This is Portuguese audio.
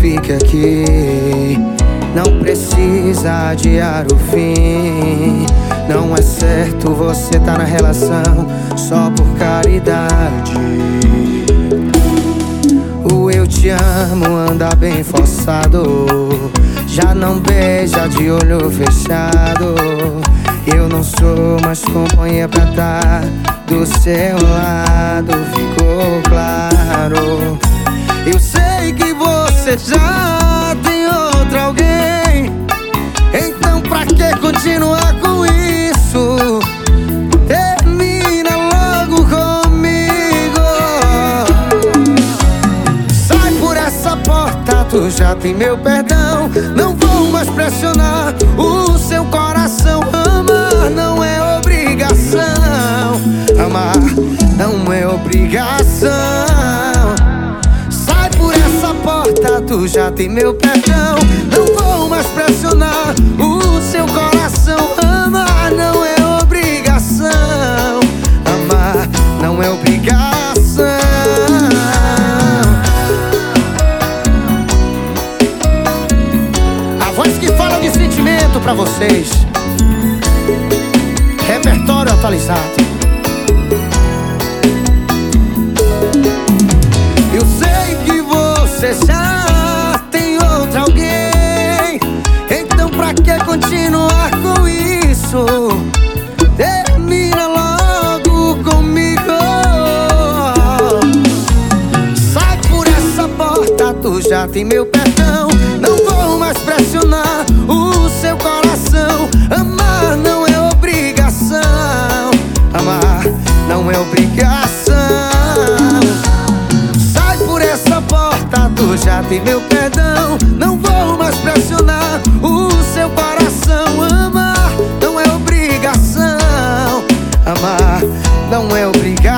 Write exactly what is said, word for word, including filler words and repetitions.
fique aqui. Não precisa adiar o fim. Não é certo você tá na relação só por caridade. O eu te amo anda bem forçado, já não beija de olho fechado. Eu não sou mais companhia pra tá do seu lado, ficou claro. Eu sei que você já tem outra alguém, então pra que continuar com isso? Termina logo comigo. Sai por essa porta, tu já tem meu perdão. Não vou mais pressionar o seu coração. Amar não é obrigação. Amar não é obrigação. Sai por essa porta, tu já tem meu perdão. Não vou mais pressionar o seu coração. Amar não é obrigação. Amar não é obrigação. A voz que fala de sentimento pra vocês. Repertório atualizado. Eu sei que você já tem outra alguém, então pra que continuar com isso? Termina logo comigo. Sai por essa porta, tu já tem meu perdão. Não vou mais pressionar o seu coração. Amar não é obrigação. Amar não é obrigação. Sai por essa porta, tu já tem meu perdão. Não vou mais pressionar o seu coração. Amar não é obrigação. Amar não é obrigação.